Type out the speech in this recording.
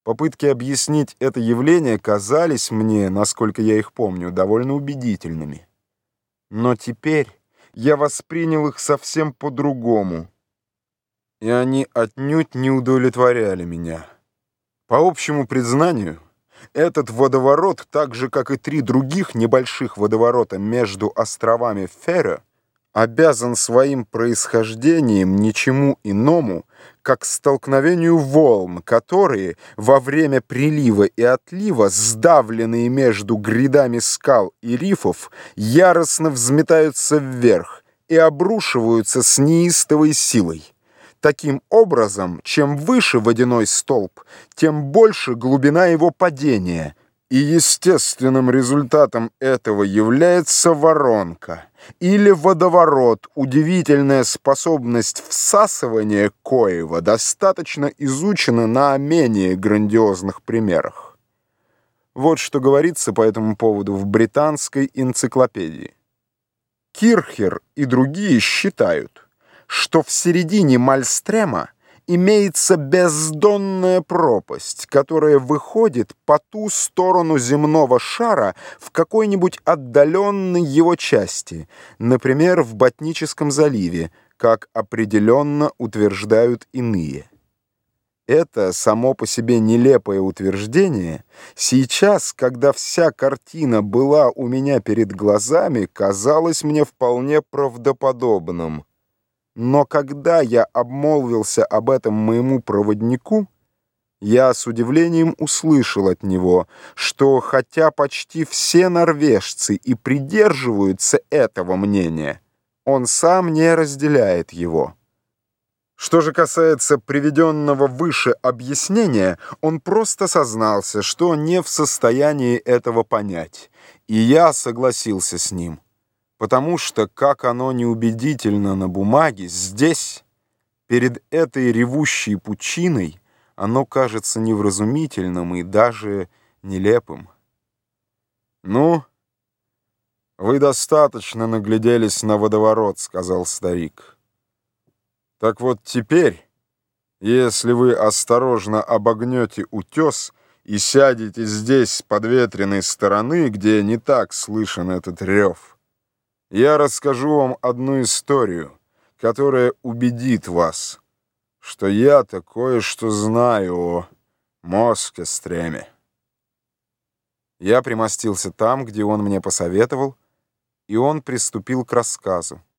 Попытки объяснить это явление казались мне, насколько я их помню, довольно убедительными. Но теперь я воспринял их совсем по-другому, и они отнюдь не удовлетворяли меня. По общему признанию, этот водоворот, так же, как и 3 других небольших водоворота между островами Ферро, обязан своим происхождением ничему иному, как столкновению волн, которые во время прилива и отлива, сдавленные между грядами скал и рифов, яростно взметаются вверх и обрушиваются с неистовой силой. Таким образом, чем выше водяной столб, тем больше глубина его падения, и естественным результатом этого является воронка или водоворот, удивительная способность всасывания коего достаточно изучена на менее грандиозных примерах. Вот что говорится по этому поводу в британской энциклопедии. Кирхер и другие считают, что в середине Мальстрема имеется бездонная пропасть, которая выходит по ту сторону земного шара в какой-нибудь отдаленной его части, например, в Ботническом заливе, как определенно утверждают иные. Это само по себе нелепое утверждение сейчас, когда вся картина была у меня перед глазами, казалось мне вполне правдоподобным. Но когда я обмолвился об этом моему проводнику, я с удивлением услышал от него, что хотя почти все норвежцы и придерживаются этого мнения, он сам не разделяет его. Что же касается приведенного выше объяснения, он просто сознался, что не в состоянии этого понять, и я согласился с ним. Потому что, как оно неубедительно на бумаге, здесь, перед этой ревущей пучиной, оно кажется невразумительным и даже нелепым. «Ну, вы достаточно нагляделись на водоворот», — сказал старик. «Так вот теперь, если вы осторожно обогнете утес и сядете здесь с подветренной стороны, где не так слышен этот рев, я расскажу вам одну историю, которая убедит вас, что я-то кое-что знаю о Москестреме». Я примостился там, где он мне посоветовал, и он приступил к рассказу.